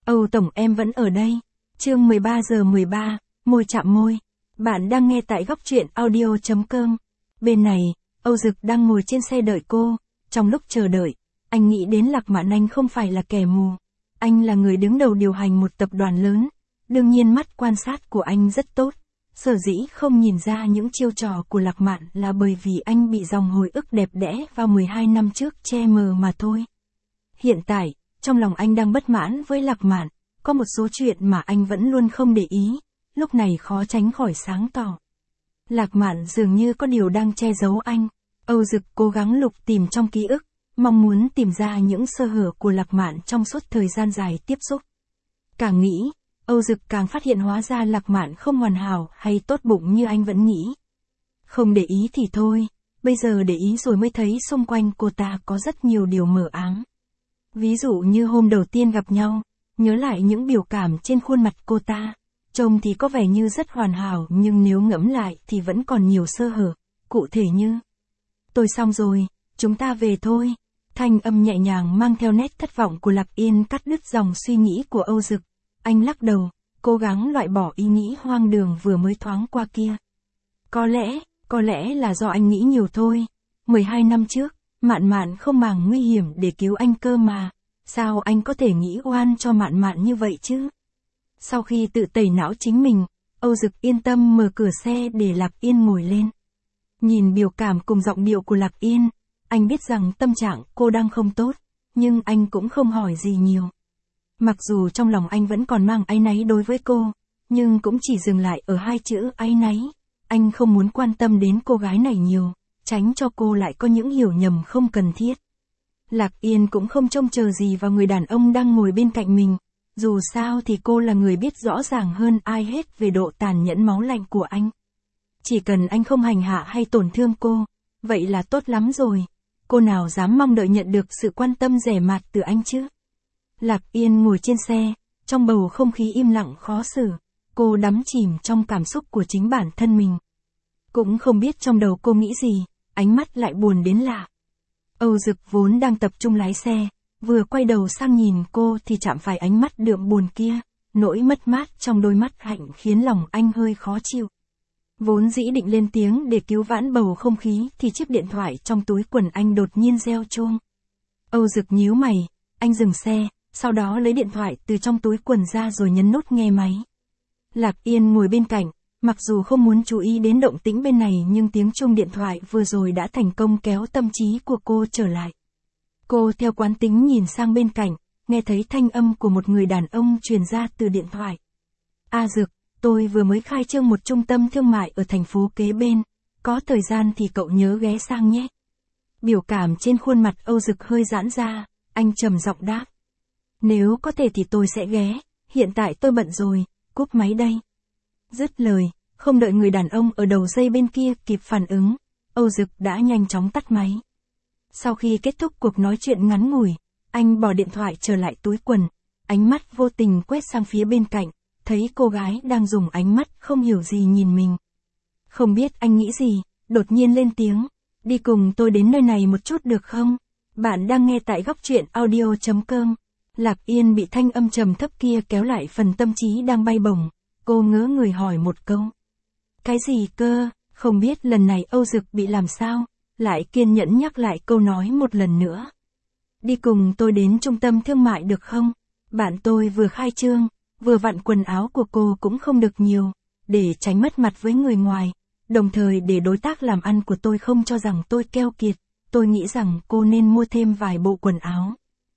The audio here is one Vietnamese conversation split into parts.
Âu Tổng em vẫn ở đây. Chương 13:13, môi chạm môi. Bạn đang nghe tại góc truyện audio.com. Bên này, Âu Dực đang ngồi trên xe đợi cô. Trong lúc chờ đợi, anh nghĩ đến Lạc Mạn Anh không phải là kẻ mù. Anh là người đứng đầu điều hành một tập đoàn lớn. Đương nhiên mắt quan sát của anh rất tốt. Sở dĩ không nhìn ra những chiêu trò của Lạc Mạn là bởi vì anh bị dòng hồi ức đẹp đẽ vào 12 năm trước che mờ mà thôi. Hiện tại, trong lòng anh đang bất mãn với Lạc Mạn, có một số chuyện mà anh vẫn luôn không để ý, lúc này khó tránh khỏi sáng tỏ. Lạc Mạn dường như có điều đang che giấu anh. Âu Dực cố gắng lục tìm trong ký ức, mong muốn tìm ra những sơ hở của Lạc Mạn trong suốt thời gian dài tiếp xúc. Càng nghĩ, Âu Dực càng phát hiện hóa ra Lạc Mạn không hoàn hảo hay tốt bụng như anh vẫn nghĩ. Không để ý thì thôi, bây giờ để ý rồi mới thấy xung quanh cô ta có rất nhiều điều mờ ám. Ví dụ như hôm đầu tiên gặp nhau, nhớ lại những biểu cảm trên khuôn mặt cô ta, trông thì có vẻ như rất hoàn hảo nhưng nếu ngẫm lại thì vẫn còn nhiều sơ hở, cụ thể như: "Tôi xong rồi, chúng ta về thôi." Thanh âm nhẹ nhàng mang theo nét thất vọng của Lạc Yên cắt đứt dòng suy nghĩ của Âu Dực. Anh lắc đầu, cố gắng loại bỏ ý nghĩ hoang đường vừa mới thoáng qua kia. Có lẽ là do anh nghĩ nhiều thôi. 12 năm trước, Mạn Mạn không màng nguy hiểm để cứu anh cơ mà. Sao anh có thể nghĩ oan cho Mạn Mạn như vậy chứ? Sau khi tự tẩy não chính mình, Âu Dực yên tâm mở cửa xe để Lạc Yên ngồi lên. Nhìn biểu cảm cùng giọng điệu của Lạc Yên, anh biết rằng tâm trạng cô đang không tốt, nhưng anh cũng không hỏi gì nhiều. Mặc dù trong lòng anh vẫn còn mang áy náy đối với cô, nhưng cũng chỉ dừng lại ở hai chữ áy náy. Anh không muốn quan tâm đến cô gái này nhiều, tránh cho cô lại có những hiểu nhầm không cần thiết. Lạc Yên cũng không trông chờ gì vào người đàn ông đang ngồi bên cạnh mình, dù sao thì cô là người biết rõ ràng hơn ai hết về độ tàn nhẫn máu lạnh của anh. Chỉ cần anh không hành hạ hay tổn thương cô, vậy là tốt lắm rồi. Cô nào dám mong đợi nhận được sự quan tâm rẻ mạt từ anh chứ? Lạc Yên ngồi trên xe, trong bầu không khí im lặng khó xử, cô đắm chìm trong cảm xúc của chính bản thân mình. Cũng không biết trong đầu cô nghĩ gì, ánh mắt lại buồn đến lạ. Âu Dực vốn đang tập trung lái xe, vừa quay đầu sang nhìn cô thì chạm phải ánh mắt đượm buồn kia, nỗi mất mát trong đôi mắt hạnh khiến lòng anh hơi khó chịu. Vốn dĩ định lên tiếng để cứu vãn bầu không khí thì chiếc điện thoại trong túi quần anh đột nhiên reo chuông. Âu Dực nhíu mày, anh dừng xe, sau đó lấy điện thoại từ trong túi quần ra rồi nhấn nút nghe máy. Lạc Yên ngồi bên cạnh, mặc dù không muốn chú ý đến động tĩnh bên này nhưng tiếng chuông điện thoại vừa rồi đã thành công kéo tâm trí của cô trở lại. Cô theo quán tính nhìn sang bên cạnh, nghe thấy thanh âm của một người đàn ông truyền ra từ điện thoại. "A Dực, tôi vừa mới khai trương một trung tâm thương mại ở thành phố kế bên, có thời gian thì cậu nhớ ghé sang nhé." Biểu cảm trên khuôn mặt Âu Dực hơi giãn ra, anh trầm giọng đáp: "Nếu có thể thì tôi sẽ ghé, hiện tại tôi bận rồi, cúp máy đây." Dứt lời, không đợi người đàn ông ở đầu dây bên kia kịp phản ứng, Âu Dực đã nhanh chóng tắt máy. Sau khi kết thúc cuộc nói chuyện ngắn ngủi, anh bỏ điện thoại trở lại túi quần, ánh mắt vô tình quét sang phía bên cạnh, thấy cô gái đang dùng ánh mắt không hiểu gì nhìn mình. Không biết anh nghĩ gì, đột nhiên lên tiếng: "Đi cùng tôi đến nơi này một chút được không?" Bạn đang nghe tại góc truyện audio.com. Lạc Yên bị thanh âm trầm thấp kia kéo lại phần tâm trí đang bay bổng, cô ngớ người hỏi một câu: "Cái gì cơ?" Không biết lần này Âu Dực bị làm sao, lại kiên nhẫn nhắc lại câu nói một lần nữa. "Đi cùng tôi đến trung tâm thương mại được không? Bạn tôi vừa khai trương, vừa vặn quần áo của cô cũng không được nhiều, để tránh mất mặt với người ngoài, đồng thời để đối tác làm ăn của tôi không cho rằng tôi keo kiệt, tôi nghĩ rằng cô nên mua thêm vài bộ quần áo."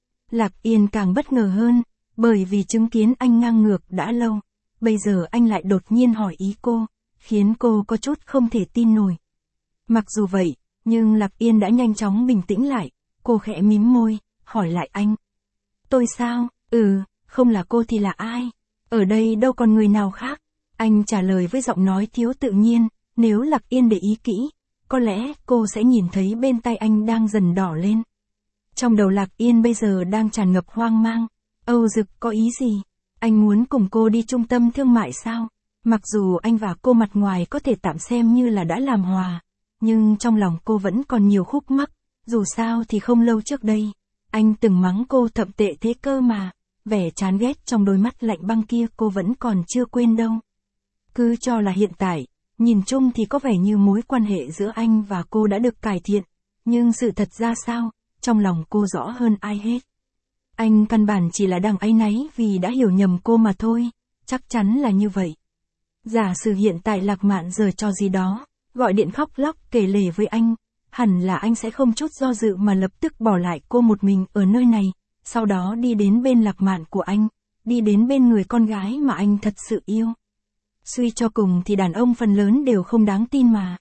Lạc Yên càng bất ngờ hơn, bởi vì chứng kiến anh ngang ngược đã lâu, bây giờ anh lại đột nhiên hỏi ý cô, khiến cô có chút không thể tin nổi. Mặc dù vậy, nhưng Lạc Yên đã nhanh chóng bình tĩnh lại, cô khẽ mím môi, hỏi lại anh: "Tôi sao? Không là cô thì là ai? Ở đây đâu còn người nào khác?" Anh trả lời với giọng nói thiếu tự nhiên, nếu Lạc Yên để ý kỹ, có lẽ cô sẽ nhìn thấy bên tay anh đang dần đỏ lên. Trong đầu Lạc Yên bây giờ đang tràn ngập hoang mang. Âu Dực có ý gì? Anh muốn cùng cô đi trung tâm thương mại sao? Mặc dù anh và cô mặt ngoài có thể tạm xem như là đã làm hòa, nhưng trong lòng cô vẫn còn nhiều khúc mắc. Dù sao thì không lâu trước đây, anh từng mắng cô thậm tệ thế cơ mà. vẻ chán ghét trong đôi mắt lạnh băng kia cô vẫn còn chưa quên đâu. Cứ cho là hiện tại, nhìn chung thì có vẻ như mối quan hệ giữa anh và cô đã được cải thiện, nhưng sự thật ra sao, trong lòng cô rõ hơn ai hết. Anh căn bản chỉ là đang áy náy vì đã hiểu nhầm cô mà thôi, chắc chắn là như vậy. Giả sử hiện tại Lạc Mạn giở trò gì đó, gọi điện khóc lóc kể lể với anh, hẳn là anh sẽ không chút do dự mà lập tức bỏ lại cô một mình ở nơi này, sau đó đi đến bên Lạc Mạn của anh, đi đến bên người con gái mà anh thật sự yêu. Suy cho cùng thì đàn ông phần lớn đều không đáng tin mà.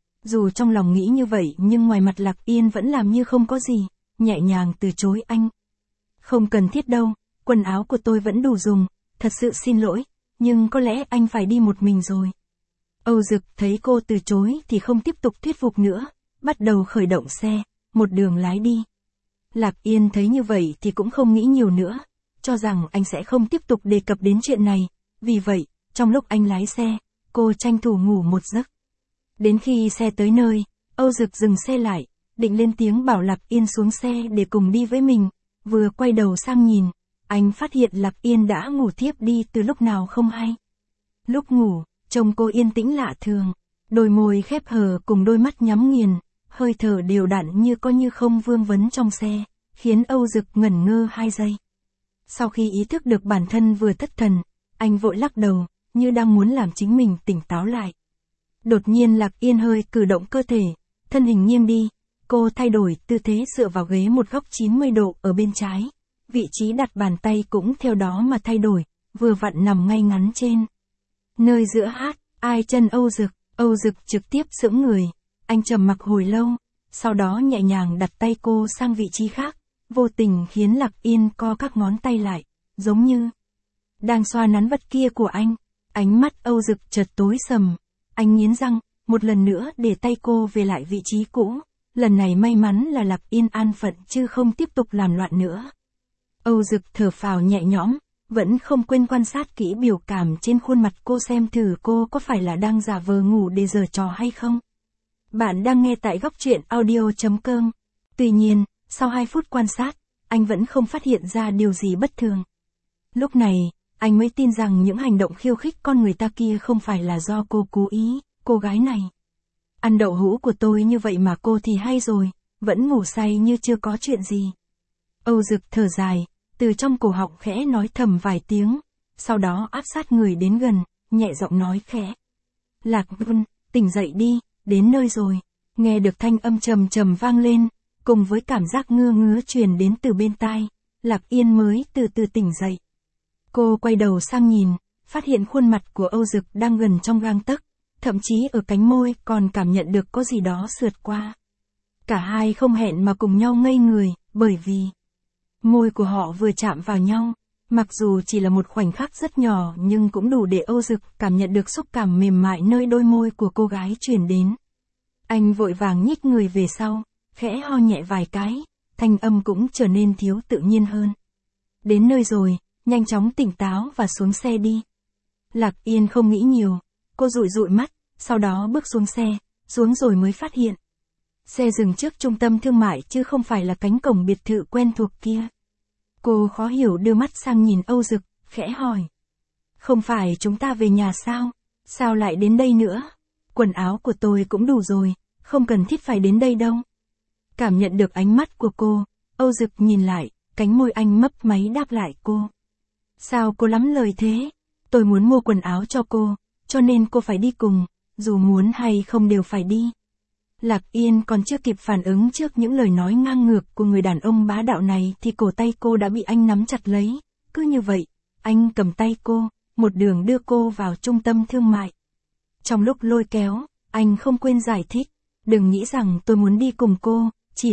Dù trong lòng nghĩ như vậy nhưng ngoài mặt Lạc Yên vẫn làm như không có gì, nhẹ nhàng từ chối anh. Không cần thiết đâu, quần áo của tôi vẫn đủ dùng, thật sự xin lỗi, nhưng có lẽ anh phải đi một mình rồi. Âu Dực thấy cô từ chối thì không tiếp tục thuyết phục nữa, bắt đầu khởi động xe, một đường lái đi. Lạc Yên thấy như vậy thì cũng không nghĩ nhiều nữa, cho rằng anh sẽ không tiếp tục đề cập đến chuyện này, vì vậy, trong lúc anh lái xe, cô tranh thủ ngủ một giấc. Đến khi xe tới nơi, Âu Dực dừng xe lại, định lên tiếng bảo Lạc Yên xuống xe để cùng đi với mình, vừa quay đầu sang nhìn, anh phát hiện Lạc Yên đã ngủ thiếp đi từ lúc nào không hay. Lúc ngủ, trông cô yên tĩnh lạ thường, đôi môi khép hờ cùng đôi mắt nhắm nghiền, hơi thở đều đặn như có như không vương vấn trong xe, khiến Âu Dực ngẩn ngơ 2 giây. Sau khi ý thức được bản thân vừa thất thần, anh vội lắc đầu, như đang muốn làm chính mình tỉnh táo lại. Đột nhiên Lạc Yên hơi cử động cơ thể, thân hình nghiêng đi, cô thay đổi tư thế dựa vào ghế một góc 90 độ ở bên trái. Vị trí đặt bàn tay cũng theo đó mà thay đổi, vừa vặn nằm ngay ngắn trên. Nơi giữa hát, ai chân Âu Dực trực tiếp sững người, anh trầm mặc hồi lâu, sau đó nhẹ nhàng đặt tay cô sang vị trí khác, vô tình khiến Lạc Yên co các ngón tay lại, giống như đang xoa nắn vật kia của anh. Ánh mắt Âu Dực chợt tối sầm, anh nghiến răng, một lần nữa để tay cô về lại vị trí cũ, lần này may mắn là Lạc Yên an phận chứ không tiếp tục làm loạn nữa. Âu Dực thở phào nhẹ nhõm, vẫn không quên quan sát kỹ biểu cảm trên khuôn mặt cô xem thử cô có phải là đang giả vờ ngủ để giở trò hay không. Bạn đang nghe tại góc truyện audio.com. Tuy nhiên, sau 2 phút quan sát, anh vẫn không phát hiện ra điều gì bất thường. Lúc này, anh mới tin rằng những hành động khiêu khích con người ta kia không phải là do cô cố ý, cô gái này. Ăn đậu hũ của tôi như vậy mà cô thì hay rồi, vẫn ngủ say như chưa có chuyện gì. Âu Dực thở dài, từ trong cổ họng khẽ nói thầm vài tiếng, sau đó áp sát người đến gần, nhẹ giọng nói khẽ. Lạc Vân, tỉnh dậy đi, đến nơi rồi. Nghe được thanh âm trầm trầm vang lên, cùng với cảm giác ngứa ngứa truyền đến từ bên tai, Lạc Yên mới từ từ tỉnh dậy. Cô quay đầu sang nhìn, phát hiện khuôn mặt của Âu Dực đang gần trong gang tấc, thậm chí ở cánh môi còn cảm nhận được có gì đó sượt qua. Cả hai không hẹn mà cùng nhau ngây người, bởi vì môi của họ vừa chạm vào nhau, mặc dù chỉ là một khoảnh khắc rất nhỏ nhưng cũng đủ để Âu Dực cảm nhận được xúc cảm mềm mại nơi đôi môi của cô gái truyền đến. Anh vội vàng nhích người về sau, khẽ ho nhẹ vài cái, thanh âm cũng trở nên thiếu tự nhiên hơn. Đến nơi rồi, nhanh chóng tỉnh táo và xuống xe đi. Lạc Yên không nghĩ nhiều, cô dụi dụi mắt, sau đó bước xuống xe, xuống rồi mới phát hiện. Xe dừng trước trung tâm thương mại chứ không phải là cánh cổng biệt thự quen thuộc kia. Cô khó hiểu đưa mắt sang nhìn Âu Dực, khẽ hỏi. Không phải chúng ta về nhà sao? Sao lại đến đây nữa? Quần áo của tôi cũng đủ rồi, không cần thiết phải đến đây đâu. Cảm nhận được ánh mắt của cô, Âu Dực nhìn lại, cánh môi anh mấp máy đáp lại cô. Sao cô lắm lời thế? Tôi muốn mua quần áo cho cô, cho nên cô phải đi cùng, dù muốn hay không đều phải đi. Lạc Yên còn chưa kịp phản ứng trước những lời nói ngang ngược của người đàn ông bá đạo này thì cổ tay cô đã bị anh nắm chặt lấy. Cứ như vậy, anh cầm tay cô, một đường đưa cô vào trung tâm thương mại. Trong lúc lôi kéo, anh không quên giải thích. Đừng nghĩ rằng tôi muốn đi cùng cô,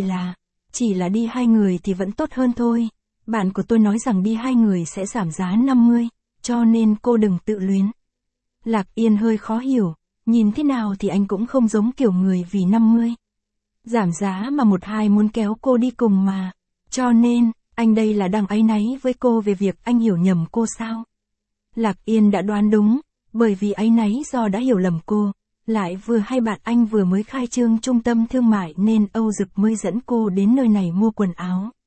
chỉ là đi 2 người thì vẫn tốt hơn thôi. Bạn của tôi nói rằng đi 2 người sẽ giảm giá 50, cho nên cô đừng tự luyến. Lạc Yên hơi khó hiểu, nhìn thế nào thì anh cũng không giống kiểu người vì 50. Giảm giá mà 1-2 muốn kéo cô đi cùng mà. Cho nên, anh đây là đang áy náy với cô về việc anh hiểu nhầm cô sao? Lạc Yên đã đoán đúng, bởi vì áy náy do đã hiểu lầm cô. Lại vừa hay bạn anh vừa mới khai trương trung tâm thương mại nên Âu Dực mới dẫn cô đến nơi này mua quần áo.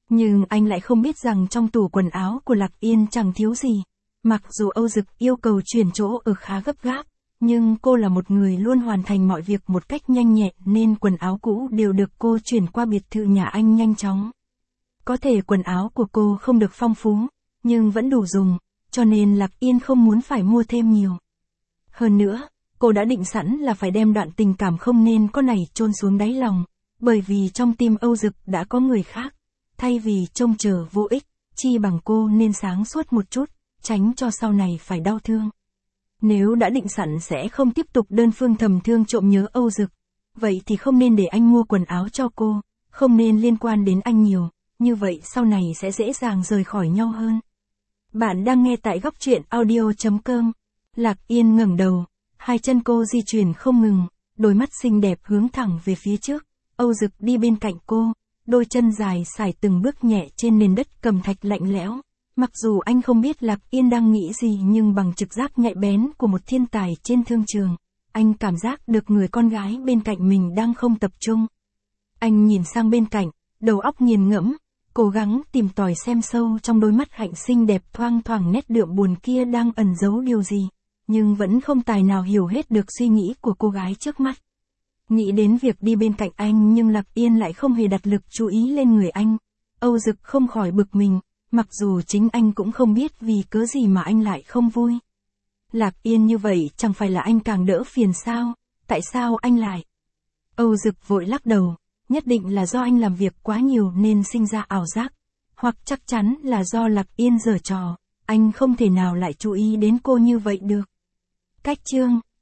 Nhưng anh lại không biết rằng trong tủ quần áo của Lạc Yên chẳng thiếu gì. Mặc dù Âu Dực yêu cầu chuyển chỗ ở khá gấp gáp, nhưng cô là một người luôn hoàn thành mọi việc một cách nhanh nhẹn nên quần áo cũ đều được cô chuyển qua biệt thự nhà anh nhanh chóng. Có thể quần áo của cô không được phong phú, nhưng vẫn đủ dùng, cho nên Lạc Yên không muốn phải mua thêm nhiều. Hơn nữa, cô đã định sẵn là phải đem đoạn tình cảm không nên có này chôn xuống đáy lòng, bởi vì trong tim Âu Dực đã có người khác. Thay vì trông chờ vô ích, chi bằng cô nên sáng suốt một chút, tránh cho sau này phải đau thương. Nếu đã định sẵn sẽ không tiếp tục đơn phương thầm thương trộm nhớ Âu Dực, vậy thì không nên để anh mua quần áo cho cô, không nên liên quan đến anh nhiều, như vậy sau này sẽ dễ dàng rời khỏi nhau hơn. Bạn đang nghe tại góc truyện audio.com. Lạc Yên ngẩng đầu, hai chân cô di chuyển không ngừng, đôi mắt xinh đẹp hướng thẳng về phía trước, Âu Dực đi bên cạnh cô, đôi chân dài sải từng bước nhẹ trên nền đất cẩm thạch lạnh lẽo. Mặc dù anh không biết Lạc Yên đang nghĩ gì nhưng bằng trực giác nhạy bén của một thiên tài trên thương trường, anh cảm giác được người con gái bên cạnh mình đang không tập trung. Anh nhìn sang bên cạnh, đầu óc nghiền ngẫm, cố gắng tìm tòi xem sâu trong đôi mắt hạnh xinh đẹp thoang thoảng nét đượm buồn kia đang ẩn giấu điều gì, nhưng vẫn không tài nào hiểu hết được suy nghĩ của cô gái trước mắt. Nghĩ đến việc đi bên cạnh anh nhưng Lạc Yên lại không hề đặt lực chú ý lên người anh. Âu Dực không khỏi bực mình, mặc dù chính anh cũng không biết vì cớ gì mà anh lại không vui. Lạc Yên như vậy chẳng phải là anh càng đỡ phiền sao, tại sao anh lại? Âu Dực vội lắc đầu, nhất định là do anh làm việc quá nhiều nên sinh ra ảo giác, hoặc chắc chắn là do Lạc Yên giở trò, anh không thể nào lại chú ý đến cô như vậy được. Cách chương